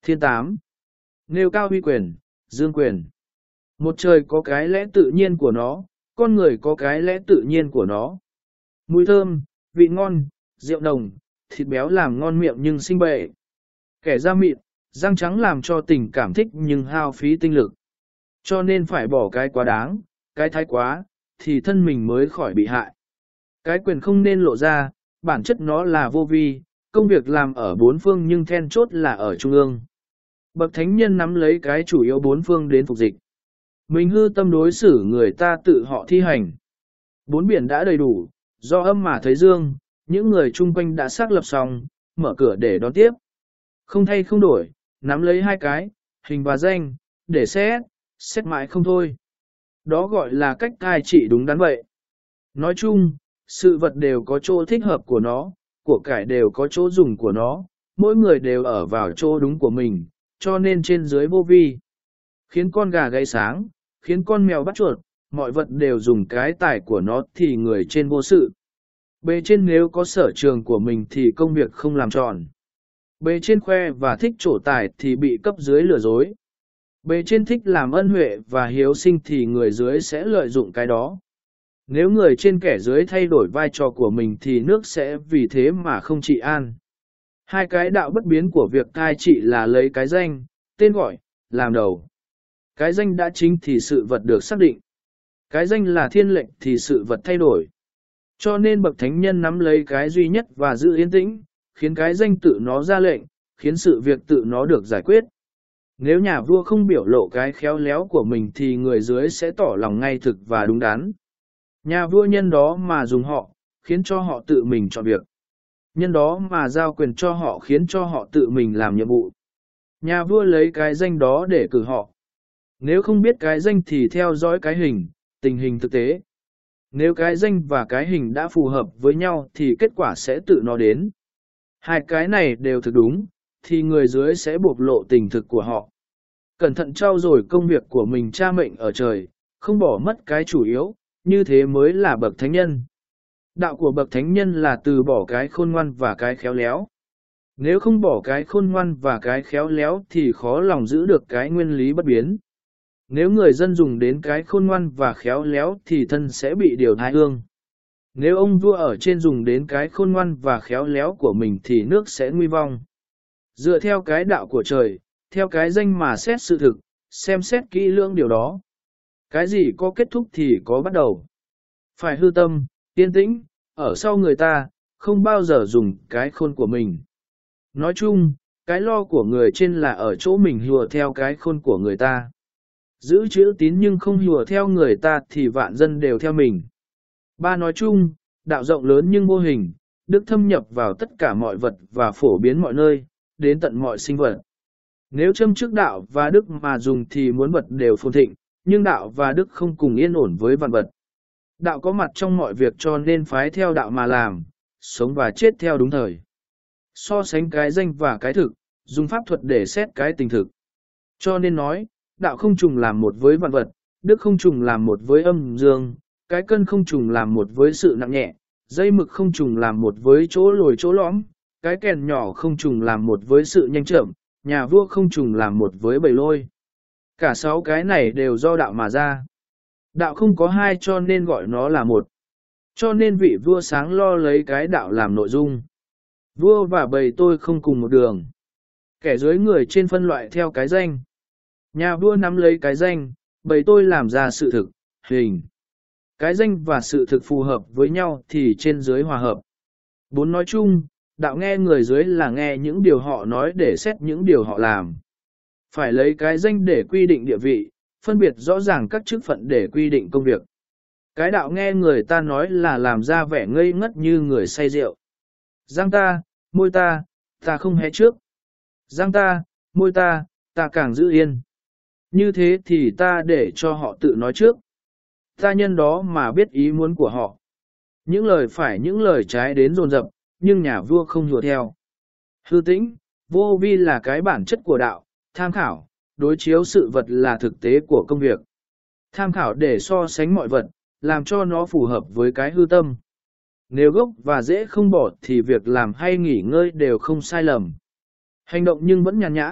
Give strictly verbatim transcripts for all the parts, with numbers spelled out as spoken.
Thiên tám. Nêu cao huy quyền, dương quyền. Một trời có cái lẽ tự nhiên của nó, con người có cái lẽ tự nhiên của nó. Mùi thơm, vị ngon, rượu nồng, thịt béo làm ngon miệng nhưng sinh bệ. Kẻ da mịn, răng trắng làm cho tình cảm thích nhưng hao phí tinh lực. Cho nên phải bỏ cái quá đáng, cái thái quá, thì thân mình mới khỏi bị hại. Cái quyền không nên lộ ra, bản chất nó là vô vi, công việc làm ở bốn phương nhưng then chốt là ở trung ương. Bậc thánh nhân nắm lấy cái chủ yếu bốn phương đến phục dịch. Mình hư tâm đối xử người ta tự họ thi hành. Bốn biển đã đầy đủ, do âm mà thấy dương, những người chung quanh đã xác lập xong, mở cửa để đón tiếp. Không thay không đổi, nắm lấy hai cái, hình và danh, để xét, xét mãi không thôi. Đó gọi là cách cai trị đúng đắn vậy. Nói chung, sự vật đều có chỗ thích hợp của nó, của cải đều có chỗ dùng của nó, mỗi người đều ở vào chỗ đúng của mình, cho nên trên dưới vô vi. Khiến con gà gáy sáng, khiến con mèo bắt chuột, mọi vật đều dùng cái tài của nó thì người trên vô sự. Bề trên nếu có sở trường của mình thì công việc không làm tròn. Bề trên khoe và thích trổ tài thì bị cấp dưới lừa dối. Bề trên thích làm ân huệ và hiếu sinh thì người dưới sẽ lợi dụng cái đó. Nếu người trên kẻ dưới thay đổi vai trò của mình thì nước sẽ vì thế mà không trị an. Hai cái đạo bất biến của việc cai trị là lấy cái danh, tên gọi, làm đầu. Cái danh đã chính thì sự vật được xác định. Cái danh là thiên lệnh thì sự vật thay đổi. Cho nên bậc thánh nhân nắm lấy cái duy nhất và giữ yên tĩnh, khiến cái danh tự nó ra lệnh, khiến sự việc tự nó được giải quyết. Nếu nhà vua không biểu lộ cái khéo léo của mình thì người dưới sẽ tỏ lòng ngay thực và đúng đắn. Nhà vua nhân đó mà dùng họ, khiến cho họ tự mình chọn việc. Nhân đó mà giao quyền cho họ khiến cho họ tự mình làm nhiệm vụ. Nhà vua lấy cái danh đó để cử họ. Nếu không biết cái danh thì theo dõi cái hình, tình hình thực tế. Nếu cái danh và cái hình đã phù hợp với nhau thì kết quả sẽ tự nó đến. Hai cái này đều thực đúng, thì người dưới sẽ bộc lộ tình thực của họ. Cẩn thận trau dồi công việc của mình tra mệnh ở trời, không bỏ mất cái chủ yếu, như thế mới là bậc thánh nhân. Đạo của bậc thánh nhân là từ bỏ cái khôn ngoan và cái khéo léo. Nếu không bỏ cái khôn ngoan và cái khéo léo thì khó lòng giữ được cái nguyên lý bất biến. Nếu người dân dùng đến cái khôn ngoan và khéo léo thì thân sẽ bị điều thai hương. Nếu ông vua ở trên dùng đến cái khôn ngoan và khéo léo của mình thì nước sẽ nguy vong. Dựa theo cái đạo của trời, theo cái danh mà xét sự thực, xem xét kỹ lưỡng điều đó. Cái gì có kết thúc thì có bắt đầu. Phải hư tâm, yên tĩnh, ở sau người ta, không bao giờ dùng cái khôn của mình. Nói chung, cái lo của người trên là ở chỗ mình hùa theo cái khôn của người ta. Giữ chữ tín nhưng không hùa theo người ta thì vạn dân đều theo mình. Ba nói chung, đạo rộng lớn nhưng vô hình, đức thâm nhập vào tất cả mọi vật và phổ biến mọi nơi, đến tận mọi sinh vật. Nếu châm trước đạo và đức mà dùng thì muốn vật đều phồn thịnh, nhưng đạo và đức không cùng yên ổn với vạn vật. Đạo có mặt trong mọi việc cho nên phái theo đạo mà làm, sống và chết theo đúng thời. So sánh cái danh và cái thực, dùng pháp thuật để xét cái tình thực. Cho nên nói, đạo không trùng làm một với vạn vật, đức không trùng làm một với âm dương, cái cân không trùng làm một với sự nặng nhẹ, dây mực không trùng làm một với chỗ lồi chỗ lõm, cái kèn nhỏ không trùng làm một với sự nhanh chậm, nhà vua không trùng làm một với bầy lôi. Cả sáu cái này đều do đạo mà ra. Đạo không có hai cho nên gọi nó là một. Cho nên vị vua sáng lo lấy cái đạo làm nội dung. Vua và bầy tôi không cùng một đường. Kẻ dưới người trên phân loại theo cái danh. Nhà vua nắm lấy cái danh, bầy tôi làm ra sự thực, hình. Cái danh và sự thực phù hợp với nhau thì trên dưới hòa hợp. Bốn nói chung, đạo nghe người dưới là nghe những điều họ nói để xét những điều họ làm. Phải lấy cái danh để quy định địa vị, phân biệt rõ ràng các chức phận để quy định công việc. Cái đạo nghe người ta nói là làm ra vẻ ngây ngất như người say rượu. Răng ta, môi ta, ta không hé trước. Răng ta, môi ta, ta càng giữ yên. Như thế thì ta để cho họ tự nói trước. Ta nhân đó mà biết ý muốn của họ. Những lời phải những lời trái đến dồn dập, nhưng nhà vua không hùa theo. Hư tĩnh, vô vi là cái bản chất của đạo, tham khảo, đối chiếu sự vật là thực tế của công việc. Tham khảo để so sánh mọi vật, làm cho nó phù hợp với cái hư tâm. Nếu gốc và rễ không bỏ thì việc làm hay nghỉ ngơi đều không sai lầm. Hành động nhưng vẫn nhàn nhã,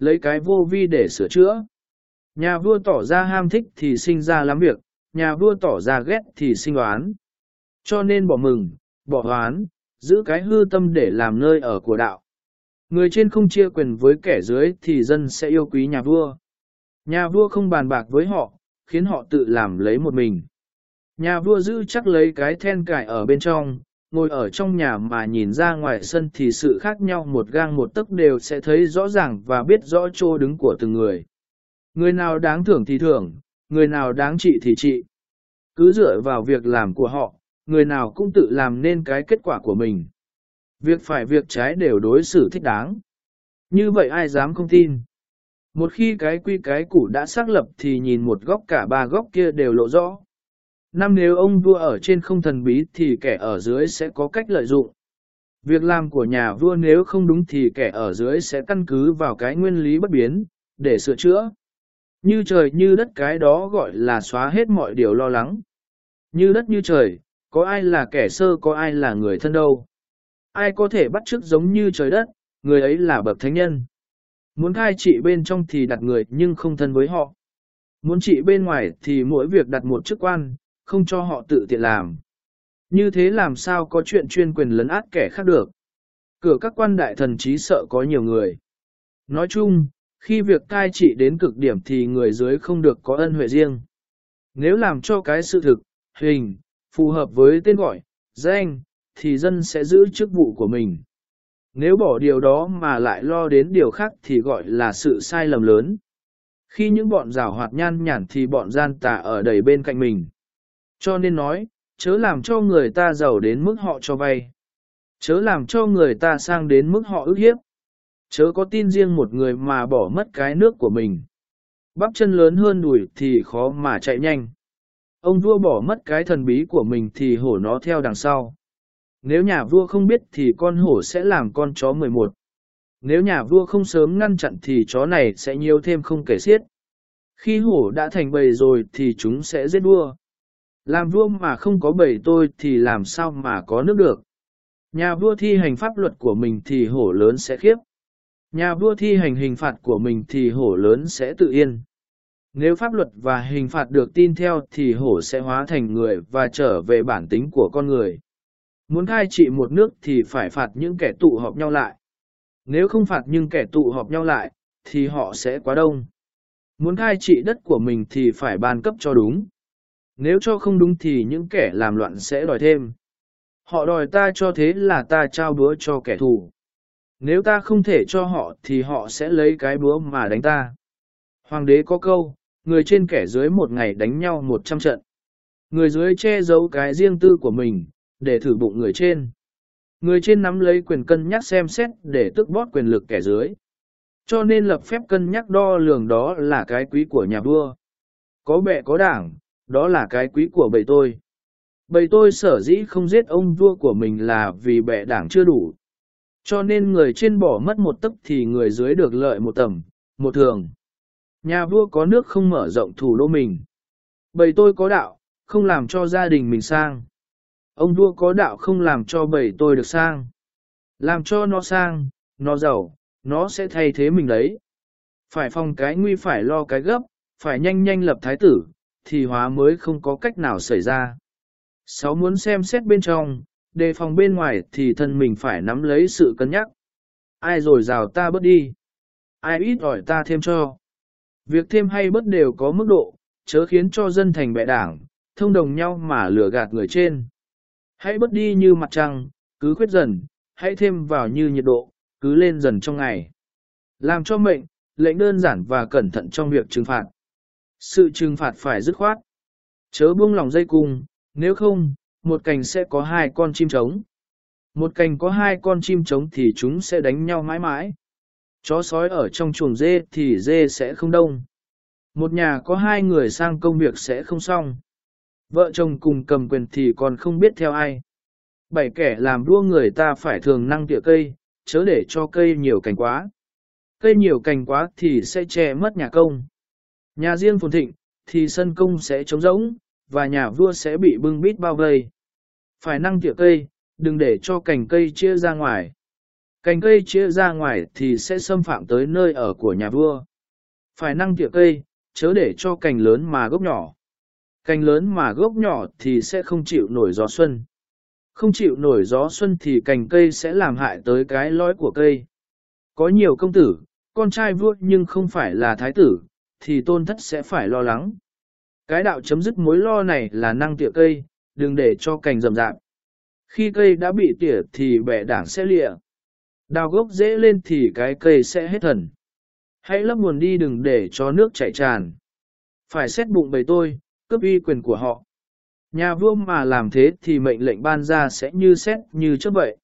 lấy cái vô vi để sửa chữa. Nhà vua tỏ ra ham thích thì sinh ra lắm việc, nhà vua tỏ ra ghét thì sinh oán. Cho nên bỏ mừng, bỏ oán, giữ cái hư tâm để làm nơi ở của đạo. Người trên không chia quyền với kẻ dưới thì dân sẽ yêu quý nhà vua. Nhà vua không bàn bạc với họ, khiến họ tự làm lấy một mình. Nhà vua giữ chắc lấy cái then cài ở bên trong, ngồi ở trong nhà mà nhìn ra ngoài sân thì sự khác nhau một gang một tấc đều sẽ thấy rõ ràng và biết rõ chỗ đứng của từng người. Người nào đáng thưởng thì thưởng, người nào đáng trị thì trị. Cứ dựa vào việc làm của họ, người nào cũng tự làm nên cái kết quả của mình. Việc phải việc trái đều đối xử thích đáng. Như vậy ai dám không tin. Một khi cái quy cái củ đã xác lập thì nhìn một góc cả ba góc kia đều lộ rõ. Năm nếu ông vua ở trên không thần bí thì kẻ ở dưới sẽ có cách lợi dụng. Việc làm của nhà vua nếu không đúng thì kẻ ở dưới sẽ căn cứ vào cái nguyên lý bất biến, để sửa chữa. Như trời như đất cái đó gọi là xóa hết mọi điều lo lắng. Như đất như trời, có ai là kẻ sơ có ai là người thân đâu. Ai có thể bắt chước giống như trời đất, người ấy là bậc thánh nhân. Muốn cai trị bên trong thì đặt người nhưng không thân với họ. Muốn trị bên ngoài thì mỗi việc đặt một chức quan, không cho họ tự tiện làm. Như thế làm sao có chuyện chuyên quyền lấn át kẻ khác được. Cửa các quan đại thần chí sợ có nhiều người. Nói chung, khi việc cai trị đến cực điểm thì người dưới không được có ân huệ riêng. Nếu làm cho cái sự thực, hình, phù hợp với tên gọi, danh, thì dân sẽ giữ chức vụ của mình. Nếu bỏ điều đó mà lại lo đến điều khác thì gọi là sự sai lầm lớn. Khi những bọn giảo hoạt nhan nhản thì bọn gian tà ở đầy bên cạnh mình. Cho nên nói, chớ làm cho người ta giàu đến mức họ cho vay. Chớ làm cho người ta sang đến mức họ ức hiếp. Chớ có tin riêng một người mà bỏ mất cái nước của mình. Bắp chân lớn hơn đùi thì khó mà chạy nhanh. Ông vua bỏ mất cái thần bí của mình thì hổ nó theo đằng sau. Nếu nhà vua không biết thì con hổ sẽ làm con chó mười một. Nếu nhà vua không sớm ngăn chặn thì chó này sẽ nhiều thêm không kể xiết. Khi hổ đã thành bầy rồi thì chúng sẽ giết vua. Làm vua mà không có bầy tôi thì làm sao mà có nước được. Nhà vua thi hành pháp luật của mình thì hổ lớn sẽ khiếp. Nhà vua thi hành hình phạt của mình thì hổ lớn sẽ tự yên. Nếu pháp luật và hình phạt được tin theo thì hổ sẽ hóa thành người và trở về bản tính của con người. Muốn cai trị một nước thì phải phạt những kẻ tụ họp nhau lại. Nếu không phạt những kẻ tụ họp nhau lại, thì họ sẽ quá đông. Muốn cai trị đất của mình thì phải ban cấp cho đúng. Nếu cho không đúng thì những kẻ làm loạn sẽ đòi thêm. Họ đòi ta cho thế là ta trao búa cho kẻ thù. Nếu ta không thể cho họ thì họ sẽ lấy cái búa mà đánh ta. Hoàng đế có câu, người trên kẻ dưới một ngày đánh nhau một trăm trận. Người dưới che giấu cái riêng tư của mình, để thử bụng người trên. Người trên nắm lấy quyền cân nhắc xem xét để tước bóp quyền lực kẻ dưới. Cho nên lập phép cân nhắc đo lường đó là cái quý của nhà vua. Có bệ có đảng, đó là cái quý của bầy tôi. Bầy tôi sở dĩ không giết ông vua của mình là vì bệ đảng chưa đủ. Cho nên người trên bỏ mất một tấc thì người dưới được lợi một tầm, một thường. Nhà vua có nước không mở rộng thủ đô mình. Bầy tôi có đạo, không làm cho gia đình mình sang. Ông vua có đạo không làm cho bầy tôi được sang. Làm cho nó sang, nó giàu, nó sẽ thay thế mình đấy. Phải phòng cái nguy phải lo cái gấp, phải nhanh nhanh lập thái tử, thì hóa mới không có cách nào xảy ra. Sáu muốn xem xét bên trong, đề phòng bên ngoài thì thân mình phải nắm lấy sự cân nhắc. Ai rồi rào ta bớt đi. Ai ít ỏi ta thêm cho. Việc thêm hay bớt đều có mức độ, chớ khiến cho dân thành bệ đảng, thông đồng nhau mà lừa gạt người trên. Hãy bớt đi như mặt trăng, cứ khuyết dần, hãy thêm vào như nhiệt độ, cứ lên dần trong ngày. Làm cho mệnh, lệnh đơn giản và cẩn thận trong việc trừng phạt. Sự trừng phạt phải dứt khoát. Chớ buông lòng dây cung, nếu không, một cành sẽ có hai con chim trống. Một cành có hai con chim trống thì chúng sẽ đánh nhau mãi mãi. Chó sói ở trong chuồng dê thì dê sẽ không đông. Một nhà có hai người sang công việc sẽ không xong. Vợ chồng cùng cầm quyền thì còn không biết theo ai. Bảy kẻ làm đua người ta phải thường năng tỉa cây, chớ để cho cây nhiều cành quá. Cây nhiều cành quá thì sẽ che mất nhà công. Nhà riêng phồn thịnh, thì sân công sẽ trống rỗng, và nhà vua sẽ bị bưng bít bao vây. Phải năng tỉa cây, đừng để cho cành cây chia ra ngoài. Cành cây chia ra ngoài thì sẽ xâm phạm tới nơi ở của nhà vua. Phải năng tỉa cây, chớ để cho cành lớn mà gốc nhỏ. Cành lớn mà gốc nhỏ thì sẽ không chịu nổi gió xuân. Không chịu nổi gió xuân thì cành cây sẽ làm hại tới cái lõi của cây. Có nhiều công tử, con trai vua nhưng không phải là thái tử, thì tôn thất sẽ phải lo lắng. Cái đạo chấm dứt mối lo này là năng tỉa cây, đừng để cho cành rậm rạp. Khi cây đã bị tỉa thì bẻ đảng sẽ lịa. Đào gốc dễ lên thì cái cây sẽ hết thần. Hãy lấp nguồn đi, đừng để cho nước chảy tràn. Phải xét bụng bầy tôi, cướp uy quyền của họ. Nhà vua mà làm thế thì mệnh lệnh ban ra sẽ như xét như chớp vậy.